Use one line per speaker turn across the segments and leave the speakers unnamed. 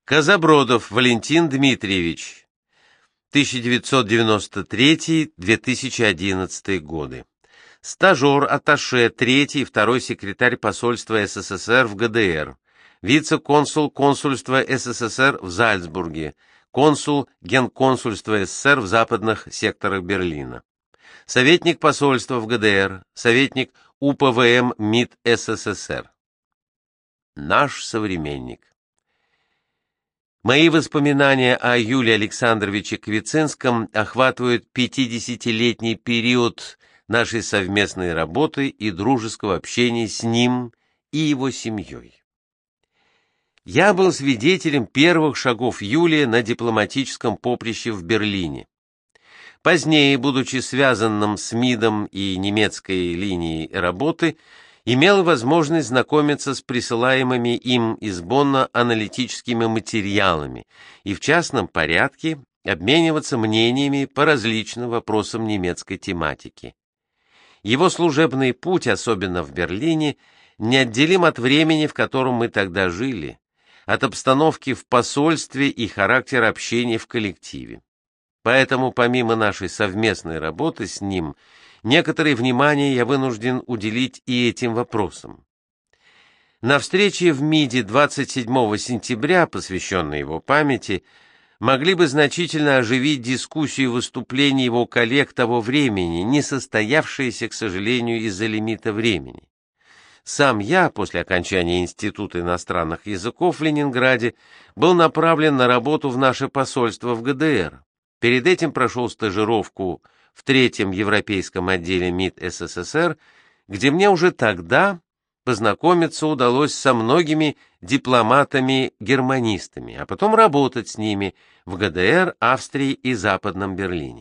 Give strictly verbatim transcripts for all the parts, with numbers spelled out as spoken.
Казабродов Валентин Дмитриевич, тысяча девятьсот девяносто третий — две тысячи одиннадцатый годы. Стажер-атташе, третий и второй секретарь посольства СССР в ГДР, вице-консул консульства СССР в Зальцбурге, консул Генконсульства СССР в западных секторах Берлина, советник посольства в ГДР, советник УПВМ МИД СССР. Наш современник. Мои воспоминания о Юлии Александровиче Квицинском охватывают пятидесятилетний период нашей совместной работы и дружеского общения с ним и его семьей. Я был свидетелем первых шагов Юлии на дипломатическом поприще в Берлине. Позднее, будучи связанным с МИДом и немецкой линией работы, имел возможность знакомиться с присылаемыми им из Бонна аналитическими материалами и в частном порядке обмениваться мнениями по различным вопросам немецкой тематики. Его служебный путь, особенно в Берлине, неотделим от времени, в котором мы тогда жили, от обстановки в посольстве и характера общения в коллективе. Поэтому, помимо нашей совместной работы с ним, некоторое внимание я вынужден уделить и этим вопросам. На встрече в МИДе двадцать седьмого сентября, посвященной его памяти, могли бы значительно оживить дискуссию выступлений его коллег того времени, не состоявшиеся, к сожалению, из-за лимита времени. Сам я, после окончания Института иностранных языков в Ленинграде, был направлен на работу в наше посольство в ГДР. Перед этим прошел стажировку в третьем европейском отделе МИД СССР, где мне уже тогда познакомиться удалось со многими дипломатами-германистами, а потом работать с ними в ГДР, Австрии и Западном Берлине.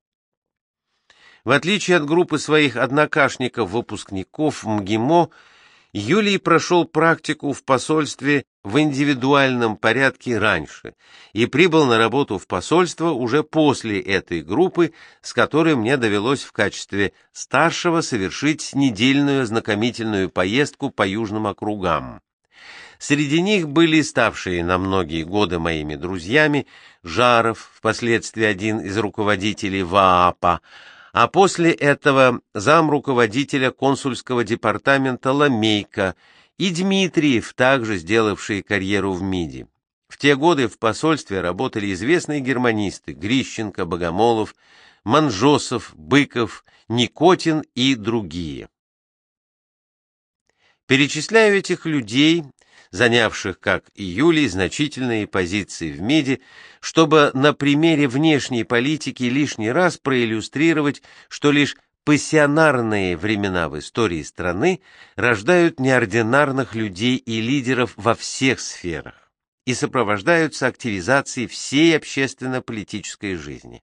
В отличие от группы своих однокашников-выпускников в МГИМО, Юлий прошел практику в посольстве в индивидуальном порядке раньше и прибыл на работу в посольство уже после этой группы, с которой мне довелось в качестве старшего совершить недельную ознакомительную поездку по южным округам. Среди них были ставшие на многие годы моими друзьями Жаров, впоследствии один из руководителей ВААПа, а после этого замруководителя консульского департамента Ламейко и Дмитриев, также сделавшие карьеру в МИДе. В те годы в посольстве работали известные германисты Грищенко, Богомолов, Манжосов, Быков, Никотин и другие. Перечисляю этих людей, занявших, как и Юлий, значительные позиции в МИДе, чтобы на примере внешней политики лишний раз проиллюстрировать, что лишь пассионарные времена в истории страны рождают неординарных людей и лидеров во всех сферах и сопровождаются активизацией всей общественно-политической жизни.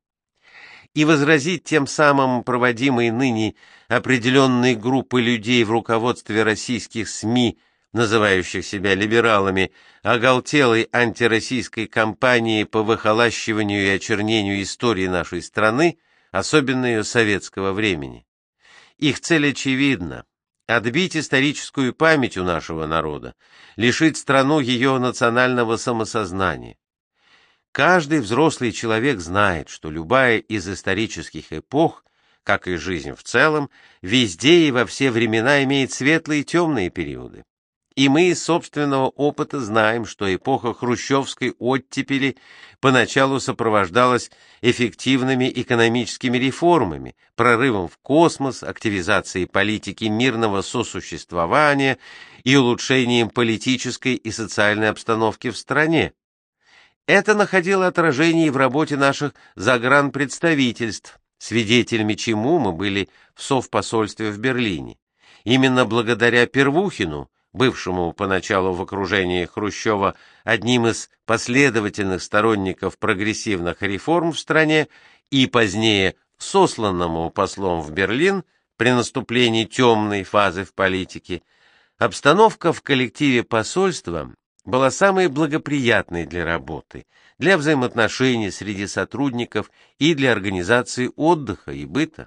И возразить тем самым проводимой ныне определенной группы людей в руководстве российских СМИ, называющих себя либералами, оголтелой антироссийской кампании по выхолащиванию и очернению истории нашей страны, особенно ее советского времени. Их цель очевидна — отбить историческую память у нашего народа, лишить страну ее национального самосознания. Каждый взрослый человек знает, что любая из исторических эпох, как и жизнь в целом, везде и во все времена имеет светлые и темные периоды. И мы из собственного опыта знаем, что эпоха хрущевской оттепели поначалу сопровождалась эффективными экономическими реформами, прорывом в космос, активизацией политики мирного сосуществования и улучшением политической и социальной обстановки в стране. Это находило отражение и в работе наших загранпредставительств, свидетелями чему мы были в совпосольстве в Берлине. Именно благодаря Первухину, бывшему поначалу в окружении Хрущева одним из последовательных сторонников прогрессивных реформ в стране и позднее сосланному послом в Берлин при наступлении темной фазы в политике, обстановка в коллективе посольства была самой благоприятной для работы, для взаимоотношений среди сотрудников и для организации отдыха и быта.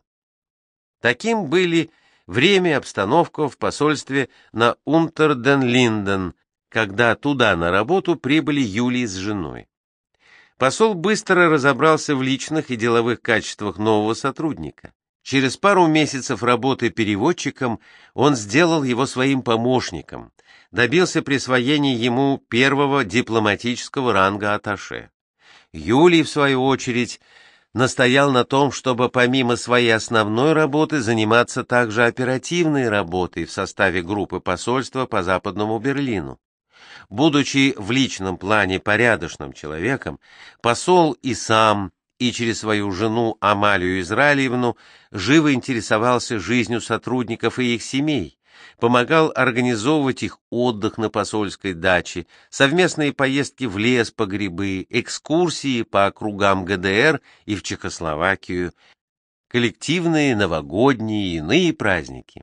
Таким были время и обстановка в посольстве на Унтер-ден-Линден, когда туда на работу прибыли Юлий с женой. Посол быстро разобрался в личных и деловых качествах нового сотрудника. Через пару месяцев работы переводчиком он сделал его своим помощником, добился присвоения ему первого дипломатического ранга атташе. Юлий, в свою очередь, настоял на том, чтобы помимо своей основной работы заниматься также оперативной работой в составе группы посольства по Западному Берлину. Будучи в личном плане порядочным человеком, посол и сам, и через свою жену Амалию Израилевну живо интересовался жизнью сотрудников и их семей, помогал организовывать их отдых на посольской даче, совместные поездки в лес по грибы, экскурсии по округам ГДР и в Чехословакию, коллективные новогодние и иные праздники.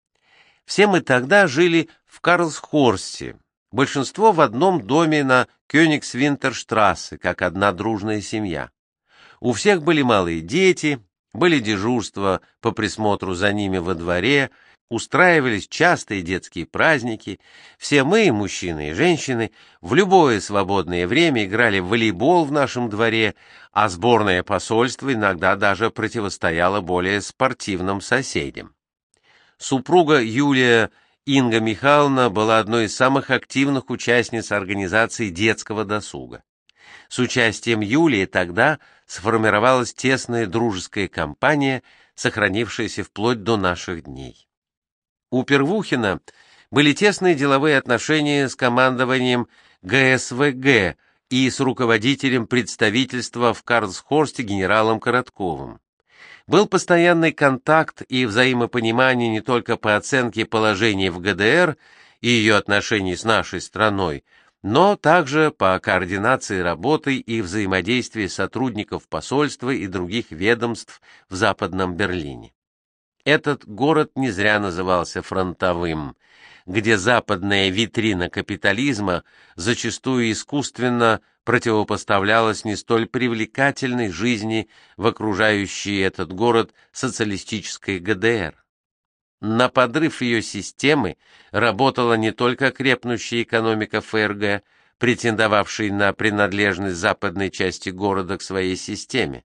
Все мы тогда жили в Карлсхорсте, большинство в одном доме на Кёнигсвинтерштрассе, как одна дружная семья. У всех были малые дети, были дежурства по присмотру за ними во дворе, устраивались частые детские праздники. Все мы, мужчины и женщины, в любое свободное время играли в волейбол в нашем дворе, а сборное посольство иногда даже противостояло более спортивным соседям. Супруга Юлия Инга Михайловна была одной из самых активных участниц организации детского досуга. С участием Юлии тогда сформировалась тесная дружеская компания, сохранившаяся вплоть до наших дней. У Первухина были тесные деловые отношения с командованием ГСВГ и с руководителем представительства в Карлсхорсте генералом Коротковым. Был постоянный контакт и взаимопонимание не только по оценке положения в ГДР и ее отношений с нашей страной, но также по координации работы и взаимодействии сотрудников посольства и других ведомств в Западном Берлине. Этот город не зря назывался фронтовым, где западная витрина капитализма зачастую искусственно противопоставлялась не столь привлекательной жизни в окружающей этот город социалистической ГДР. На подрыв ее системы работала не только крепнущая экономика ФРГ, претендовавшая на принадлежность западной части города к своей системе.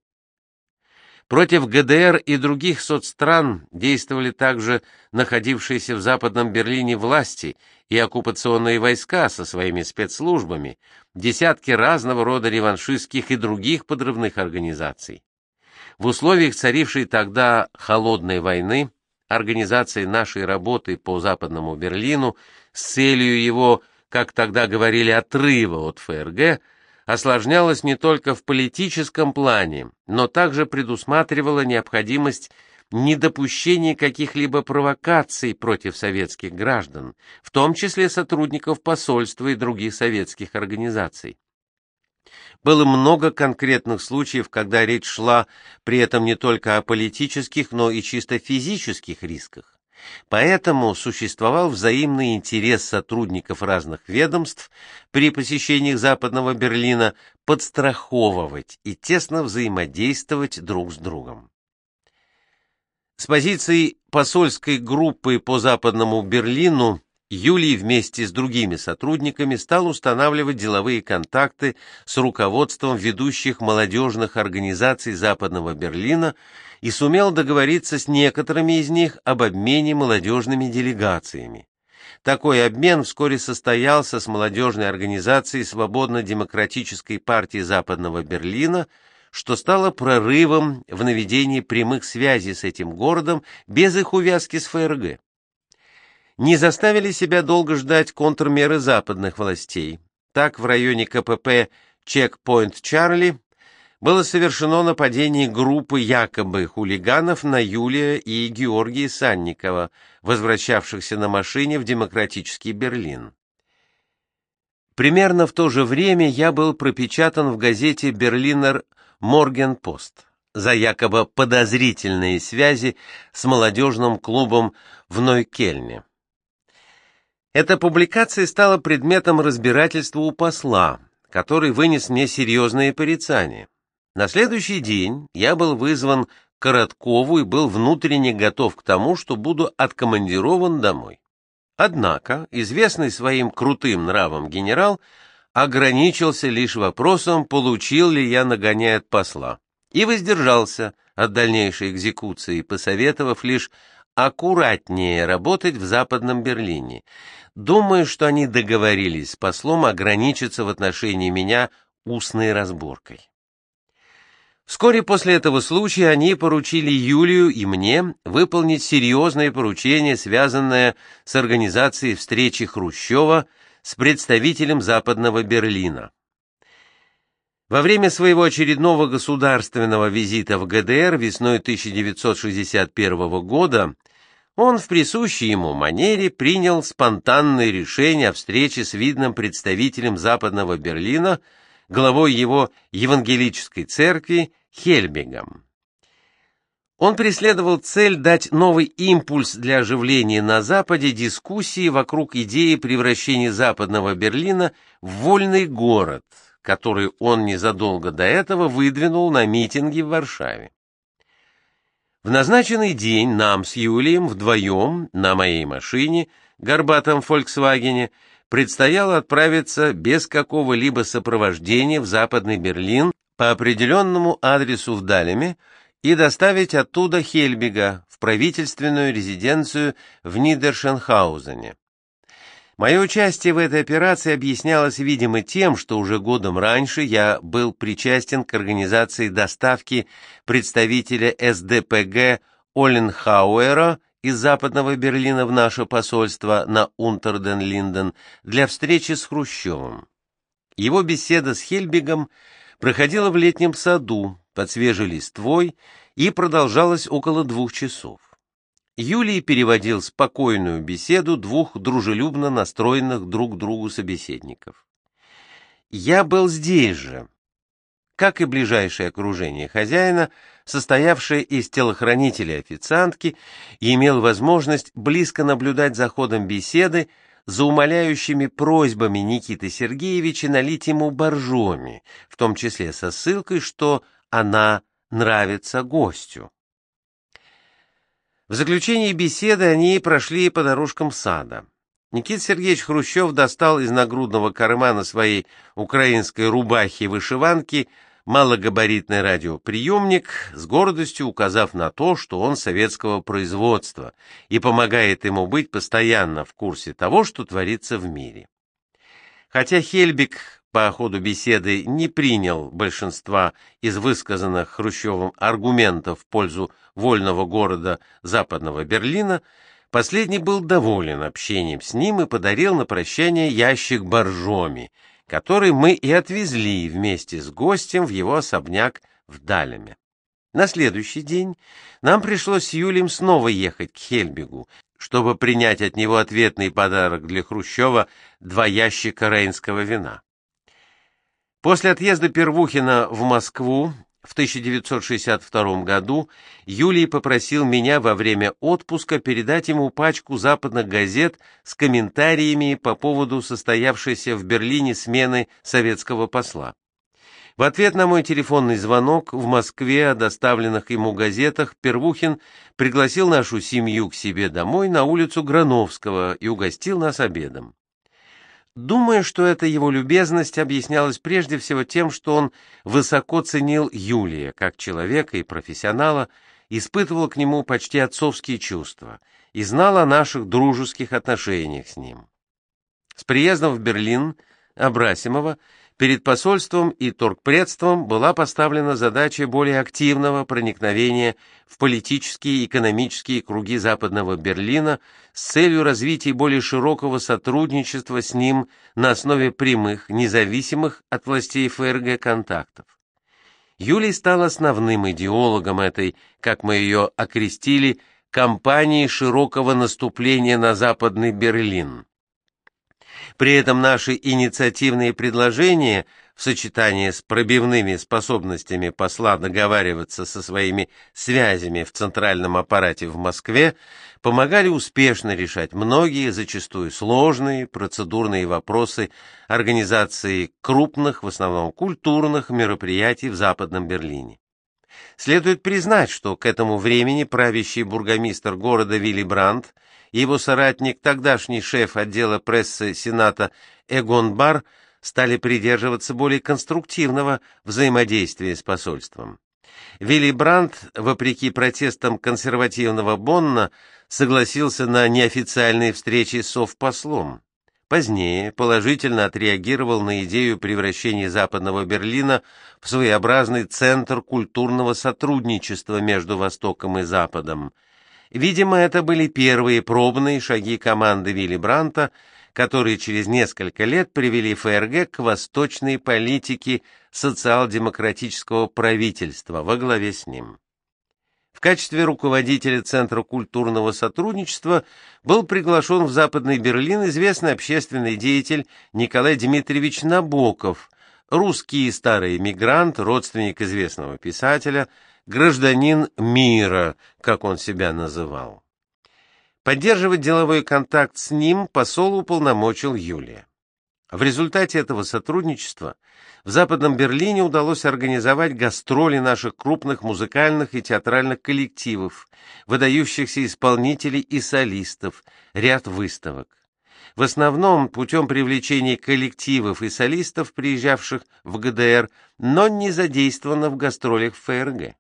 Против ГДР и других соцстран действовали также находившиеся в Западном Берлине власти и оккупационные войска со своими спецслужбами, десятки разного рода реваншистских и других подрывных организаций. В условиях царившей тогда холодной войны организация нашей работы по Западному Берлину с целью его, как тогда говорили, отрыва от ФРГ осложнялась не только в политическом плане, но также предусматривала необходимость недопущения каких-либо провокаций против советских граждан, в том числе сотрудников посольства и других советских организаций. Было много конкретных случаев, когда речь шла при этом не только о политических, но и чисто физических рисках. Поэтому существовал взаимный интерес сотрудников разных ведомств при посещениях Западного Берлина подстраховывать и тесно взаимодействовать друг с другом. С позиции посольской группы по Западному Берлину Юлий вместе с другими сотрудниками стал устанавливать деловые контакты с руководством ведущих молодежных организаций Западного Берлина и сумел договориться с некоторыми из них об обмене молодежными делегациями. Такой обмен вскоре состоялся с молодежной организацией Свободно-демократической партии Западного Берлина, что стало прорывом в наведении прямых связей с этим городом без их увязки с ФРГ. Не заставили себя долго ждать контрмеры западных властей. Так, в районе КПП «Чекпоинт Чарли» было совершено нападение группы якобы хулиганов на Юлия и Георгия Санникова, возвращавшихся на машине в демократический Берлин. Примерно в то же время я был пропечатан в газете «Берлинер Моргенпост» за якобы подозрительные связи с молодежным клубом в Нойкельне. Эта публикация стала предметом разбирательства у посла, который вынес мне серьезные порицания. На следующий день я был вызван к Короткову и был внутренне готов к тому, что буду откомандирован домой. Однако известный своим крутым нравом генерал ограничился лишь вопросом, получил ли я нагоняй от посла, и воздержался от дальнейшей экзекуции, посоветовав лишь аккуратнее работать в Западном Берлине. Думаю, что они договорились с послом ограничиться в отношении меня устной разборкой. Вскоре после этого случая они поручили Юлию и мне выполнить серьезное поручение, связанное с организацией встречи Хрущева с представителем Западного Берлина. Во время своего очередного государственного визита в ГДР весной тысяча девятьсот шестьдесят первого года он в присущей ему манере принял спонтанное решение о встрече с видным представителем Западного Берлина, главой его евангелической церкви Хельбигом. Он преследовал цель дать новый импульс для оживления на Западе дискуссии вокруг идеи превращения Западного Берлина в вольный город, который он незадолго до этого выдвинул на митинге в Варшаве. В назначенный день нам с Юлием вдвоем на моей машине, горбатом «Фольксвагене», предстояло отправиться без какого-либо сопровождения в Западный Берлин по определенному адресу в Далеме и доставить оттуда Хельбига в правительственную резиденцию в Нидершенхаузене. Мое участие в этой операции объяснялось, видимо, тем, что уже годом раньше я был причастен к организации доставки представителя эс дэ пэ гэ Оленхауэра из Западного Берлина в наше посольство на Унтерден-Линден для встречи с Хрущевым. Его беседа с Хельбигом проходила в летнем саду под свежей листвой и продолжалась около двух часов. Юлий переводил спокойную беседу двух дружелюбно настроенных друг к другу собеседников. Я был здесь же, как и ближайшее окружение хозяина, состоявшее из телохранителя и официантки, и имел возможность близко наблюдать за ходом беседы, за умоляющими просьбами Никиты Сергеевича налить ему боржоми, в том числе со ссылкой, что она нравится гостю. В заключении беседы они прошли по дорожкам сада. Никита Сергеевич Хрущев достал из нагрудного кармана своей украинской рубахи-вышиванки малогабаритный радиоприемник, с гордостью указав на то, что он советского производства и помогает ему быть постоянно в курсе того, что творится в мире. Хотя Хельбиг по ходу беседы не принял большинства из высказанных Хрущевым аргументов в пользу вольного города Западного Берлина, последний был доволен общением с ним и подарил на прощание ящик боржоми, который мы и отвезли вместе с гостем в его особняк в Далеме. На следующий день нам пришлось с Юлием снова ехать к Хельбигу, чтобы принять от него ответный подарок для Хрущева — два ящика рейнского вина. После отъезда Первухина в Москву в тысяча девятьсот шестьдесят втором году Юлий попросил меня во время отпуска передать ему пачку западных газет с комментариями по поводу состоявшейся в Берлине смены советского посла. В ответ на мой телефонный звонок в Москве о доставленных ему газетах Первухин пригласил нашу семью к себе домой на улицу Грановского и угостил нас обедом. Думаю, что эта его любезность объяснялась прежде всего тем, что он высоко ценил Юлия как человека и профессионала, испытывал к нему почти отцовские чувства и знал о наших дружеских отношениях с ним. С приездом в Берлин Абрасимова перед посольством и торгпредством была поставлена задача более активного проникновения в политические и экономические круги Западного Берлина с целью развития более широкого сотрудничества с ним на основе прямых, независимых от властей эф эр гэ контактов. Юлий стал основным идеологом этой, как мы ее окрестили, кампании широкого наступления на Западный Берлин. При этом наши инициативные предложения в сочетании с пробивными способностями посла договариваться со своими связями в центральном аппарате в Москве помогали успешно решать многие, зачастую сложные, процедурные вопросы организации крупных, в основном культурных, мероприятий в Западном Берлине. Следует признать, что к этому времени правящий бургомистр города Вилли Брандт и его соратник, тогдашний шеф отдела прессы Сената Эгон Барр, стали придерживаться более конструктивного взаимодействия с посольством. Вилли Брандт, вопреки протестам консервативного Бонна, согласился на неофициальные встречи с совпослом. Позднее положительно отреагировал на идею превращения Западного Берлина в своеобразный центр культурного сотрудничества между Востоком и Западом. Видимо, это были первые пробные шаги команды Вилли Брандта, которые через несколько лет привели ФРГ к восточной политике социал-демократического правительства во главе с ним. В качестве руководителя Центра культурного сотрудничества был приглашен в Западный Берлин известный общественный деятель Николай Дмитриевич Набоков, русский старый эмигрант, родственник известного писателя, гражданин мира, как он себя называл. Поддерживать деловой контакт с ним посол уполномочил Юлия. В результате этого сотрудничества в Западном Берлине удалось организовать гастроли наших крупных музыкальных и театральных коллективов, выдающихся исполнителей и солистов, ряд выставок. В основном путем привлечения коллективов и солистов, приезжавших в ГДР, но не задействованных в гастролях в ФРГ.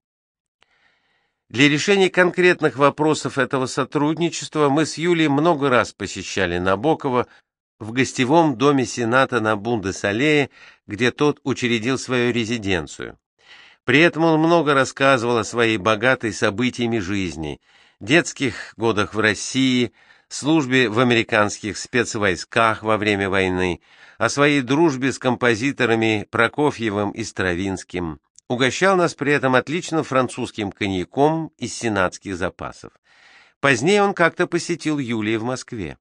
Для решения конкретных вопросов этого сотрудничества мы с Юлией много раз посещали Набокова в гостевом доме Сената на Бундес-аллее, где тот учредил свою резиденцию. При этом он много рассказывал о своей богатой событиями жизни, детских годах в России, службе в американских спецвойсках во время войны, о своей дружбе с композиторами Прокофьевым и Стравинским. Угощал нас при этом отличным французским коньяком из сенатских запасов. Позднее он как-то посетил Юлию в Москве.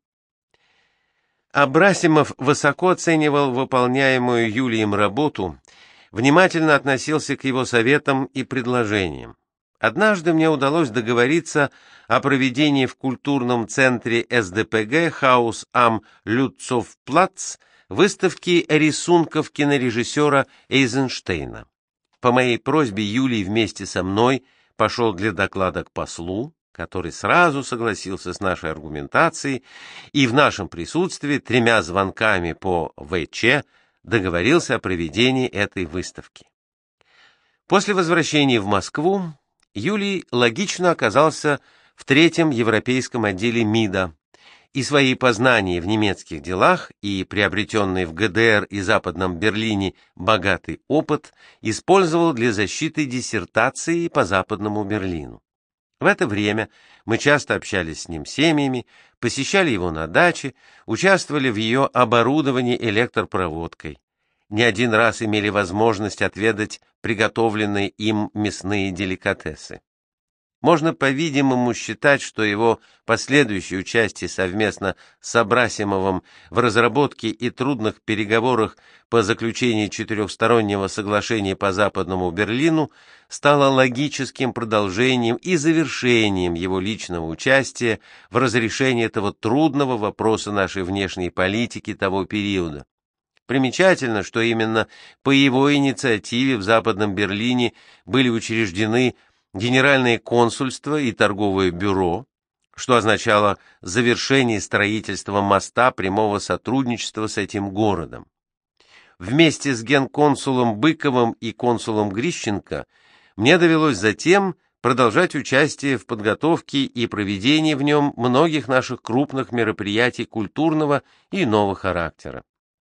Абрасимов высоко оценивал выполняемую Юлием работу, внимательно относился к его советам и предложениям. Однажды мне удалось договориться о проведении в культурном центре эс дэ пэ гэ «Хаус ам Люцовплац» выставки рисунков кинорежиссера Эйзенштейна. По моей просьбе Юлий вместе со мной пошел для доклада к послу, который сразу согласился с нашей аргументацией и в нашем присутствии тремя звонками по вэ че договорился о проведении этой выставки. После возвращения в Москву Юлий логично оказался в третьем европейском отделе МИДа, и свои познания в немецких делах и приобретенный в гэ дэ эр и Западном Берлине богатый опыт использовал для защиты диссертации по Западному Берлину. В это время мы часто общались с ним семьями, посещали его на даче, участвовали в ее оборудовании электропроводкой. Не один раз имели возможность отведать приготовленные им мясные деликатесы. Можно, по-видимому, считать, что его последующее участие совместно с Абрасимовым в разработке и трудных переговорах по заключению четырехстороннего соглашения по Западному Берлину стало логическим продолжением и завершением его личного участия в разрешении этого трудного вопроса нашей внешней политики того периода. Примечательно, что именно по его инициативе в Западном Берлине были учреждены Генеральное консульство и торговое бюро, что означало завершение строительства моста прямого сотрудничества с этим городом. Вместе с генконсулом Быковым и консулом Грищенко мне довелось затем продолжать участие в подготовке и проведении в нем многих наших крупных мероприятий культурного и иного характера.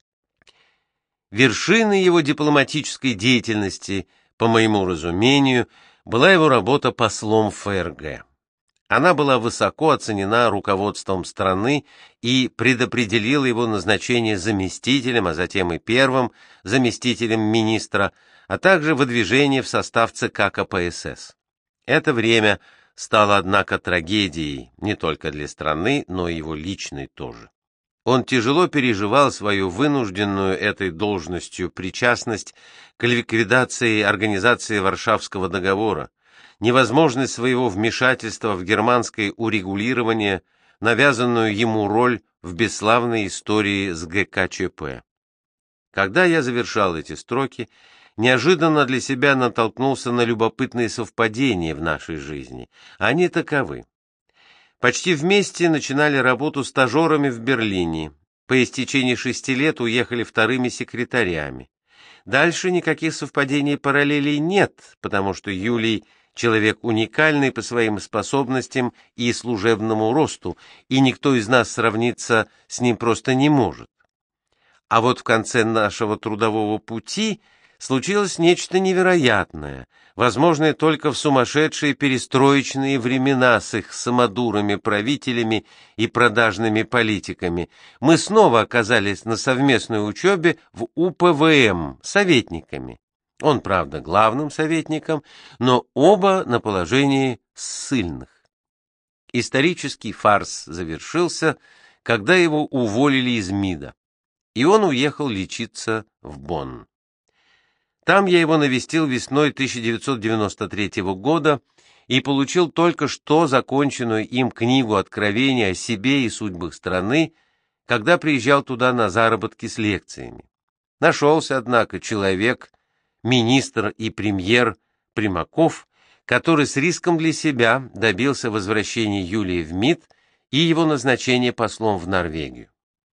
Вершиной его дипломатической деятельности, по моему разумению, была его работа послом в ФРГ. Она была высоко оценена руководством страны и предопределила его назначение заместителем, а затем и первым заместителем министра, а также выдвижение в состав ЦК ка пэ эс эс. Это время стало, однако, трагедией не только для страны, но и его личной тоже. Он тяжело переживал свою вынужденную этой должностью причастность к ликвидации организации Варшавского договора, невозможность своего вмешательства в германское урегулирование, навязанную ему роль в бесславной истории с гэ ка че пэ. Когда я завершал эти строки, неожиданно для себя натолкнулся на любопытные совпадения в нашей жизни. Они таковы. Почти вместе начинали работу стажерами в Берлине. По истечении шести лет уехали вторыми секретарями. Дальше никаких совпадений и параллелей нет, потому что Юлий — человек уникальный по своим способностям и служебному росту, и никто из нас сравниться с ним просто не может. А вот в конце нашего трудового пути случилось нечто невероятное, возможное только в сумасшедшие перестроечные времена с их самодурами-правителями и продажными политиками. Мы снова оказались на совместной учебе в У Пэ Вэ Эм советниками. Он, правда, главным советником, но оба на положении ссыльных. Исторический фарс завершился, когда его уволили из МИДа, и он уехал лечиться в Бонн. Там я его навестил весной тысяча девятьсот девяносто третьего года и получил только что законченную им книгу откровений о себе и судьбах страны, когда приезжал туда на заработки с лекциями. Нашелся, однако, человек, министр и премьер Примаков, который с риском для себя добился возвращения Юлия в МИД и его назначения послом в Норвегию.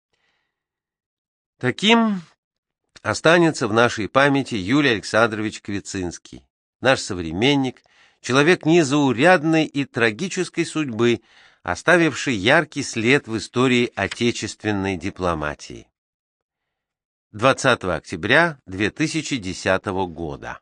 Таким останется в нашей памяти Юлий Александрович Квицинский, наш современник, человек незаурядной и трагической судьбы, оставивший яркий след в истории отечественной дипломатии. двадцатого октября две тысячи десятого года.